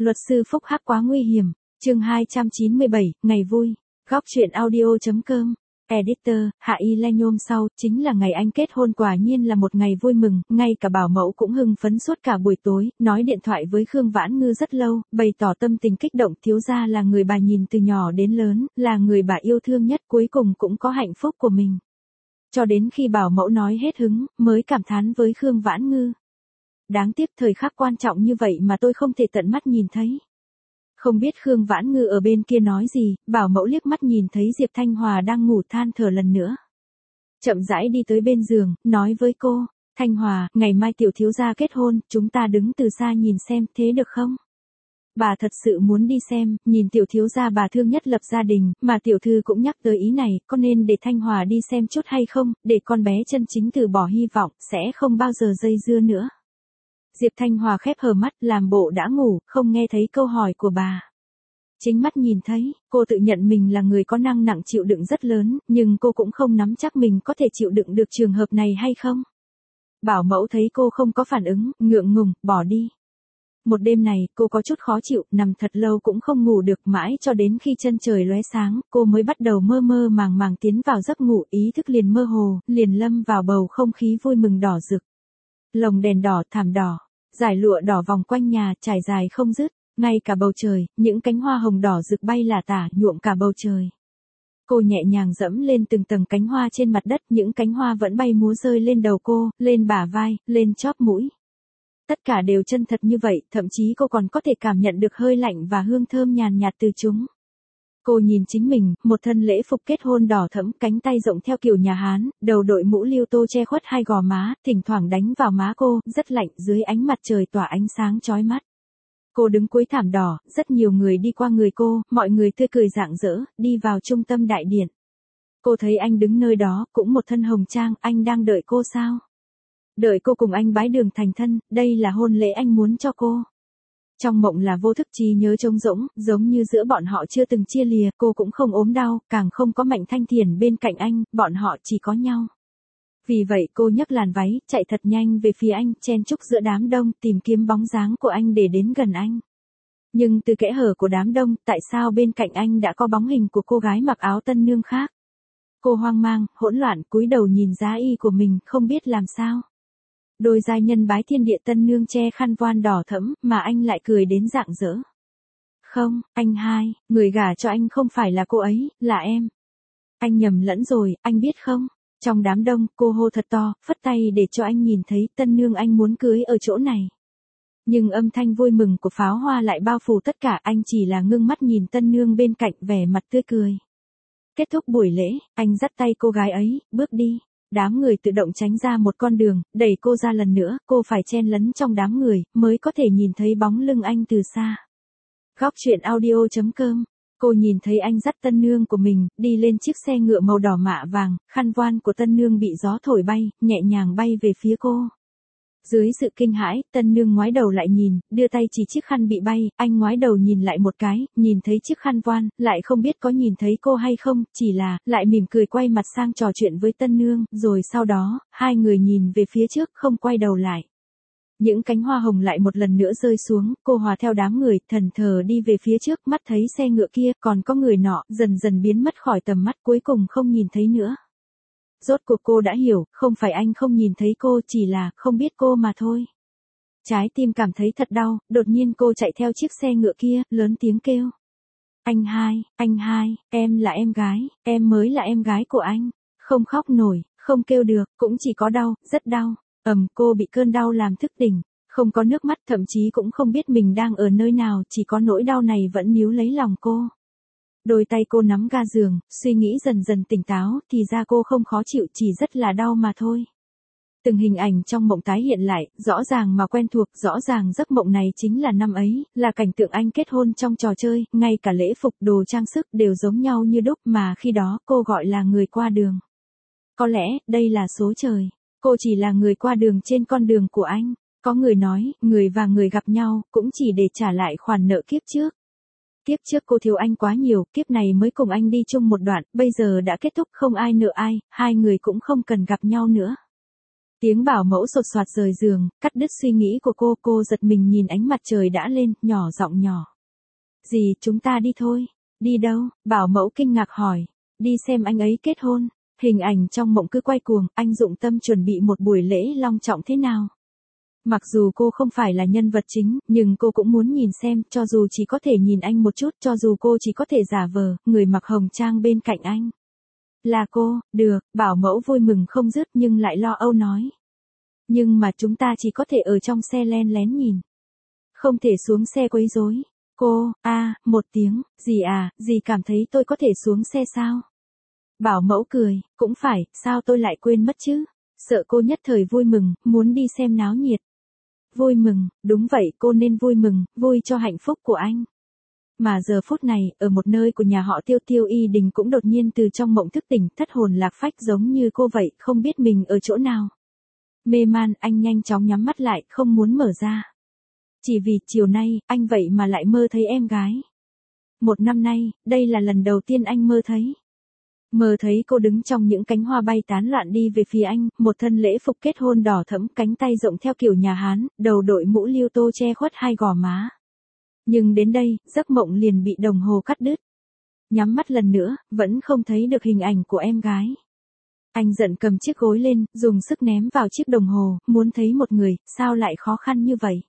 Luật sư phúc hắc quá nguy hiểm. Chương 297, ngày vui. Góc truyện audio.com. Editor, Hạ Y Le nhôm sau, chính là ngày anh kết hôn, quả nhiên là một ngày vui mừng, ngay cả bảo mẫu cũng hưng phấn suốt cả buổi tối, nói điện thoại với Khương Vãn Ngư rất lâu, bày tỏ tâm tình kích động. Thiếu gia là người bà nhìn từ nhỏ đến lớn, là người bà yêu thương nhất, cuối cùng cũng có hạnh phúc của mình. Cho đến khi bảo mẫu nói hết hứng, mới cảm thán với Khương Vãn Ngư. Đáng tiếc thời khắc quan trọng như vậy mà tôi không thể tận mắt nhìn thấy. Không biết Khương Vãn Ngư ở bên kia nói gì, bảo mẫu liếc mắt nhìn thấy Diệp Thanh Hòa đang ngủ than thở lần nữa. Chậm rãi đi tới bên giường, nói với cô, Thanh Hòa, ngày mai tiểu thiếu gia kết hôn, chúng ta đứng từ xa nhìn xem, thế được không? Bà thật sự muốn đi xem, nhìn tiểu thiếu gia bà thương nhất lập gia đình, mà tiểu thư cũng nhắc tới ý này, có nên để Thanh Hòa đi xem chút hay không, để con bé chân chính từ bỏ hy vọng, sẽ không bao giờ dây dưa nữa. Diệp Thanh Hòa khép hờ mắt, làm bộ đã ngủ, không nghe thấy câu hỏi của bà. Chính mắt nhìn thấy, cô tự nhận mình là người có năng nặng chịu đựng rất lớn, nhưng cô cũng không nắm chắc mình có thể chịu đựng được trường hợp này hay không. Bảo mẫu thấy cô không có phản ứng, ngượng ngùng, bỏ đi. Một đêm này, cô có chút khó chịu, nằm thật lâu cũng không ngủ được, mãi cho đến khi chân trời lóe sáng, cô mới bắt đầu mơ mơ màng màng tiến vào giấc ngủ, ý thức liền mơ hồ, liền lâm vào bầu không khí vui mừng đỏ rực. Lồng đèn đỏ, thảm đỏ, dải lụa đỏ vòng quanh nhà, trải dài không dứt, ngay cả bầu trời, những cánh hoa hồng đỏ rực bay lả tả, nhuộm cả bầu trời. Cô nhẹ nhàng dẫm lên từng tầng cánh hoa trên mặt đất, những cánh hoa vẫn bay múa rơi lên đầu cô, lên bả vai, lên chóp mũi. Tất cả đều chân thật như vậy, thậm chí cô còn có thể cảm nhận được hơi lạnh và hương thơm nhàn nhạt từ chúng. Cô nhìn chính mình, một thân lễ phục kết hôn đỏ thẫm, cánh tay rộng theo kiểu nhà Hán, đầu đội mũ liêu tô che khuất hai gò má, thỉnh thoảng đánh vào má cô, rất lạnh, dưới ánh mặt trời tỏa ánh sáng chói mắt. Cô đứng cuối thảm đỏ, rất nhiều người đi qua người cô, mọi người tươi cười rạng rỡ, đi vào trung tâm đại điện. Cô thấy anh đứng nơi đó, cũng một thân hồng trang, anh đang đợi cô sao? Đợi cô cùng anh bái đường thành thân, đây là hôn lễ anh muốn cho cô. Trong mộng là vô thức trí nhớ trống rỗng, giống như giữa bọn họ chưa từng chia lìa, cô cũng không ốm đau, càng không có Mạnh Thanh Thiền bên cạnh anh, bọn họ chỉ có nhau. Vì vậy cô nhấc làn váy, chạy thật nhanh về phía anh, chen chúc giữa đám đông, tìm kiếm bóng dáng của anh để đến gần anh. Nhưng từ kẽ hở của đám đông, tại sao bên cạnh anh đã có bóng hình của cô gái mặc áo tân nương khác? Cô hoang mang, hỗn loạn, cúi đầu nhìn giá y của mình, không biết làm sao. Đôi giai nhân bái thiên địa tân nương che khăn voan đỏ thẫm, mà anh lại cười đến rạng rỡ. Không, anh hai, người gả cho anh không phải là cô ấy, là em. Anh nhầm lẫn rồi, anh biết không? Trong đám đông, cô hô thật to, phất tay để cho anh nhìn thấy tân nương anh muốn cưới ở chỗ này. Nhưng âm thanh vui mừng của pháo hoa lại bao phủ tất cả, anh chỉ là ngưng mắt nhìn tân nương bên cạnh, vẻ mặt tươi cười. Kết thúc buổi lễ, anh dắt tay cô gái ấy, bước đi. Đám người tự động tránh ra một con đường, đẩy cô ra lần nữa, cô phải chen lấn trong đám người, mới có thể nhìn thấy bóng lưng anh từ xa. Góc truyện audio.com. Cô nhìn thấy anh dắt tân nương của mình, đi lên chiếc xe ngựa màu đỏ mạ vàng, khăn voan của tân nương bị gió thổi bay, nhẹ nhàng bay về phía cô. Dưới sự kinh hãi, tân nương ngoái đầu lại nhìn, đưa tay chỉ chiếc khăn bị bay, anh ngoái đầu nhìn lại một cái, nhìn thấy chiếc khăn voan, lại không biết có nhìn thấy cô hay không, chỉ là, lại mỉm cười quay mặt sang trò chuyện với tân nương, rồi sau đó, hai người nhìn về phía trước, không quay đầu lại. Những cánh hoa hồng lại một lần nữa rơi xuống, cô hòa theo đám người, thần thờ đi về phía trước, mắt thấy xe ngựa kia, còn có người nọ, dần dần biến mất khỏi tầm mắt, cuối cùng không nhìn thấy nữa. Rốt cuộc cô đã hiểu, không phải anh không nhìn thấy cô, chỉ là không biết cô mà thôi. Trái tim cảm thấy thật đau, đột nhiên cô chạy theo chiếc xe ngựa kia, lớn tiếng kêu. Anh hai, em là em gái, em mới là em gái của anh. Không khóc nổi, không kêu được, cũng chỉ có đau, rất đau. Cô bị cơn đau làm thức tỉnh, không có nước mắt, thậm chí cũng không biết mình đang ở nơi nào, chỉ có nỗi đau này vẫn níu lấy lòng cô. Đôi tay cô nắm ga giường, suy nghĩ dần dần tỉnh táo, thì ra cô không khó chịu, chỉ rất là đau mà thôi. Từng hình ảnh trong mộng tái hiện lại, rõ ràng mà quen thuộc, rõ ràng giấc mộng này chính là năm ấy, là cảnh tượng anh kết hôn trong trò chơi, ngay cả lễ phục, đồ trang sức đều giống nhau như đúc, mà khi đó cô gọi là người qua đường. Có lẽ, đây là số trời, cô chỉ là người qua đường trên con đường của anh. Có người nói, người và người gặp nhau, cũng chỉ để trả lại khoản nợ kiếp trước. Kiếp trước cô thiếu anh quá nhiều, kiếp này mới cùng anh đi chung một đoạn, bây giờ đã kết thúc, không ai nợ ai, hai người cũng không cần gặp nhau nữa. Tiếng bảo mẫu sột soạt rời giường, cắt đứt suy nghĩ của cô giật mình nhìn ánh mặt trời đã lên, nhỏ giọng nhỏ. Dì, chúng ta đi thôi. Đi đâu? Bảo mẫu kinh ngạc hỏi. Đi xem anh ấy kết hôn. Hình ảnh trong mộng cứ quay cuồng, anh dụng tâm chuẩn bị một buổi lễ long trọng thế nào. Mặc dù cô không phải là nhân vật chính, nhưng cô cũng muốn nhìn xem, cho dù chỉ có thể nhìn anh một chút, cho dù cô chỉ có thể giả vờ, người mặc hồng trang bên cạnh anh. Là cô, được, bảo mẫu vui mừng không dứt nhưng lại lo âu nói. Nhưng mà chúng ta chỉ có thể ở trong xe len lén nhìn. Không thể xuống xe quấy rối. Cô, một tiếng, dì cảm thấy tôi có thể xuống xe sao? Bảo mẫu cười, cũng phải, sao tôi lại quên mất chứ? Sợ cô nhất thời vui mừng, muốn đi xem náo nhiệt. Vui mừng, đúng vậy, cô nên vui mừng, vui cho hạnh phúc của anh. Mà giờ phút này, ở một nơi của nhà họ Tiêu Y Đình cũng đột nhiên từ trong mộng thức tỉnh, thất hồn lạc phách giống như cô vậy, không biết mình ở chỗ nào. Mê man, anh nhanh chóng nhắm mắt lại, không muốn mở ra. Chỉ vì chiều nay, anh vậy mà lại mơ thấy em gái. Một năm nay, đây là lần đầu tiên anh mơ thấy. Mơ thấy cô đứng trong những cánh hoa bay tán loạn đi về phía anh, một thân lễ phục kết hôn đỏ thẫm, cánh tay rộng theo kiểu nhà Hán, đầu đội mũ liêu tô che khuất hai gò má. Nhưng đến đây, giấc mộng liền bị đồng hồ cắt đứt. Nhắm mắt lần nữa, vẫn không thấy được hình ảnh của em gái. Anh giận cầm chiếc gối lên, dùng sức ném vào chiếc đồng hồ, muốn thấy một người, sao lại khó khăn như vậy?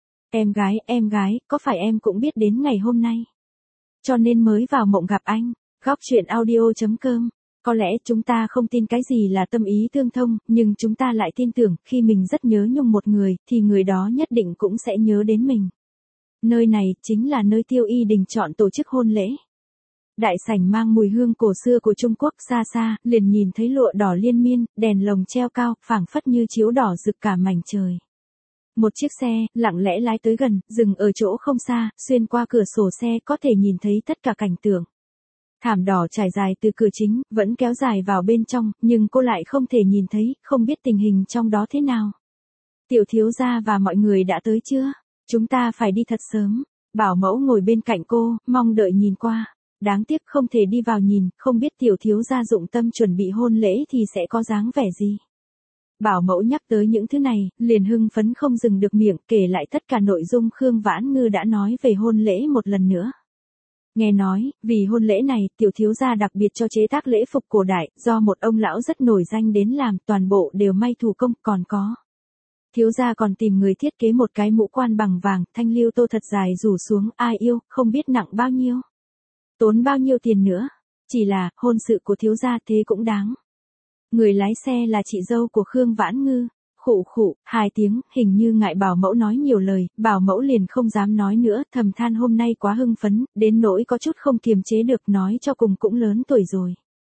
Em gái, có phải em cũng biết đến ngày hôm nay? Cho nên mới vào mộng gặp anh. Góc chuyện audio.com. Có lẽ chúng ta không tin cái gì là tâm ý tương thông, nhưng chúng ta lại tin tưởng, khi mình rất nhớ nhung một người, thì người đó nhất định cũng sẽ nhớ đến mình. Nơi này, chính là nơi Tiêu Y Đình chọn tổ chức hôn lễ. Đại sảnh mang mùi hương cổ xưa của Trung Quốc, xa xa, liền nhìn thấy lụa đỏ liên miên, đèn lồng treo cao, phảng phất như chiếu đỏ rực cả mảnh trời. Một chiếc xe, lặng lẽ lái tới gần, dừng ở chỗ không xa, xuyên qua cửa sổ xe có thể nhìn thấy tất cả cảnh tượng. Thảm đỏ trải dài từ cửa chính, vẫn kéo dài vào bên trong, nhưng cô lại không thể nhìn thấy, không biết tình hình trong đó thế nào. Tiểu thiếu gia và mọi người đã tới chưa? Chúng ta phải đi thật sớm. Bảo mẫu ngồi bên cạnh cô, mong đợi nhìn qua. Đáng tiếc không thể đi vào nhìn, không biết tiểu thiếu gia dụng tâm chuẩn bị hôn lễ thì sẽ có dáng vẻ gì. Bảo mẫu nhắc tới những thứ này, liền hưng phấn không dừng được miệng, kể lại tất cả nội dung Khương Vãn Ngư đã nói về hôn lễ một lần nữa. Nghe nói, vì hôn lễ này, tiểu thiếu gia đặc biệt cho chế tác lễ phục cổ đại, do một ông lão rất nổi danh đến làm, toàn bộ đều may thủ công, còn có. Thiếu gia còn tìm người thiết kế một cái mũ quan bằng vàng, thanh liêu tô thật dài rủ xuống, ai yêu, không biết nặng bao nhiêu. Tốn bao nhiêu tiền nữa. Chỉ là, hôn sự của thiếu gia thế cũng đáng. Người lái xe là chị dâu của Khương Vãn Ngư. Khụ, 2 tiếng, hình như ngại bảo mẫu nói nhiều lời, bảo mẫu liền không dám nói nữa, thầm than hôm nay quá hưng phấn, đến nỗi có chút không kiềm chế được, nói cho cùng cũng lớn tuổi rồi.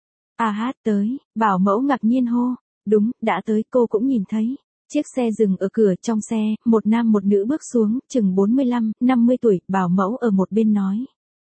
Tới, bảo mẫu ngạc nhiên hô, đúng, đã tới, cô cũng nhìn thấy. Chiếc xe dừng ở cửa, trong xe, một nam một nữ bước xuống, chừng 45, 50 tuổi, bảo mẫu ở một bên nói.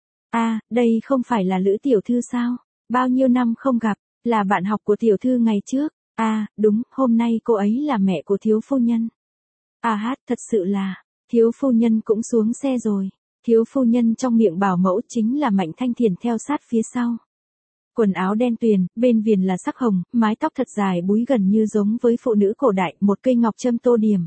Đây không phải là Lữ tiểu thư sao? Bao nhiêu năm không gặp, là bạn học của tiểu thư ngày trước. Đúng, hôm nay cô ấy là mẹ của thiếu phu nhân. Thật sự là, thiếu phu nhân cũng xuống xe rồi. Thiếu phu nhân trong miệng bảo mẫu chính là Mạnh Thanh Thiền theo sát phía sau. Quần áo đen tuyền, bên viền là sắc hồng, mái tóc thật dài búi gần như giống với phụ nữ cổ đại, một cây ngọc châm tô điểm.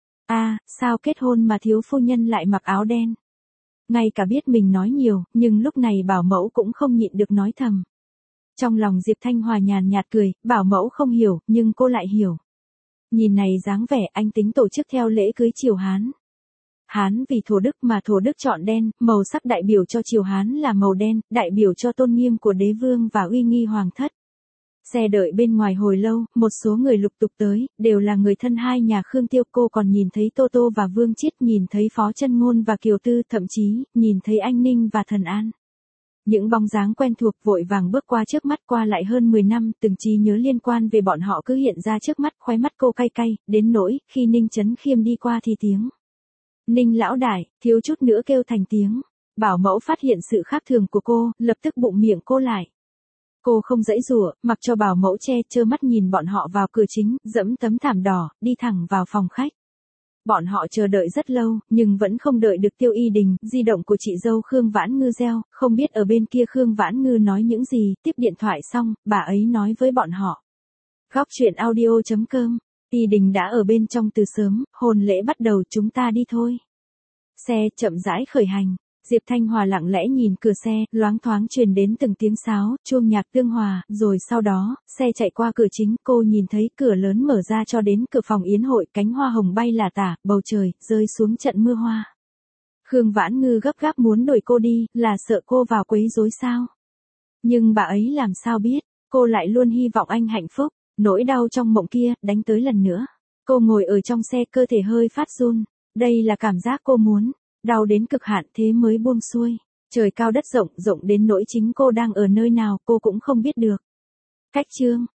Sao kết hôn mà thiếu phu nhân lại mặc áo đen? Ngay cả biết mình nói nhiều, nhưng lúc này bảo mẫu cũng không nhịn được nói thầm. Trong lòng Diệp Thanh Hòa nhàn nhạt cười, bảo mẫu không hiểu, nhưng cô lại hiểu. Nhìn này dáng vẻ anh tính tổ chức theo lễ cưới triều Hán. Hán vì Thổ Đức mà Thổ Đức chọn đen, màu sắc đại biểu cho triều Hán là màu đen, đại biểu cho tôn nghiêm của đế vương và uy nghi hoàng thất. Xe đợi bên ngoài hồi lâu, một số người lục tục tới, đều là người thân hai nhà Khương Tiêu. Cô còn nhìn thấy Tô Tô và Vương Chiết, nhìn thấy Phó Chân Ngôn và Kiều Tư, thậm chí, nhìn thấy Anh Ninh và Thần An. Những bóng dáng quen thuộc vội vàng bước qua trước mắt, qua lại hơn 10 năm, từng trí nhớ liên quan về bọn họ cứ hiện ra trước mắt, khóe mắt cô cay cay, đến nỗi, khi Ninh Chấn Khiêm đi qua thì tiếng. Ninh lão đại, thiếu chút nữa kêu thành tiếng. Bảo mẫu phát hiện sự khác thường của cô, lập tức bụng miệng cô lại. Cô không giãy giụa, mặc cho bảo mẫu trơ mắt nhìn bọn họ vào cửa chính, dẫm tấm thảm đỏ, đi thẳng vào phòng khách. Bọn họ chờ đợi rất lâu, nhưng vẫn không đợi được Tiêu Y Đình. Di động của chị dâu Khương Vãn Ngư reo, không biết ở bên kia Khương Vãn Ngư nói những gì. Tiếp điện thoại xong, bà ấy nói với bọn họ. Góc chuyện audio.com Ti Đình đã ở bên trong từ sớm, hôn lễ bắt đầu, chúng ta đi thôi. Xe chậm rãi khởi hành. Diệp Thanh Hòa lặng lẽ nhìn cửa xe, loáng thoáng truyền đến từng tiếng sáo, chuông nhạc tương hòa, rồi sau đó, xe chạy qua cửa chính, cô nhìn thấy cửa lớn mở ra cho đến cửa phòng yến hội, cánh hoa hồng bay lả tả, bầu trời, rơi xuống trận mưa hoa. Khương Vãn Ngư gấp gáp muốn đuổi cô đi, là sợ cô vào quấy rối sao? Nhưng bà ấy làm sao biết, cô lại luôn hy vọng anh hạnh phúc, nỗi đau trong mộng kia, đánh tới lần nữa. Cô ngồi ở trong xe cơ thể hơi phát run, đây là cảm giác cô muốn. Đau đến cực hạn thế mới buông xuôi. Trời cao đất rộng, rộng đến nỗi chính cô đang ở nơi nào cô cũng không biết được. Cách chương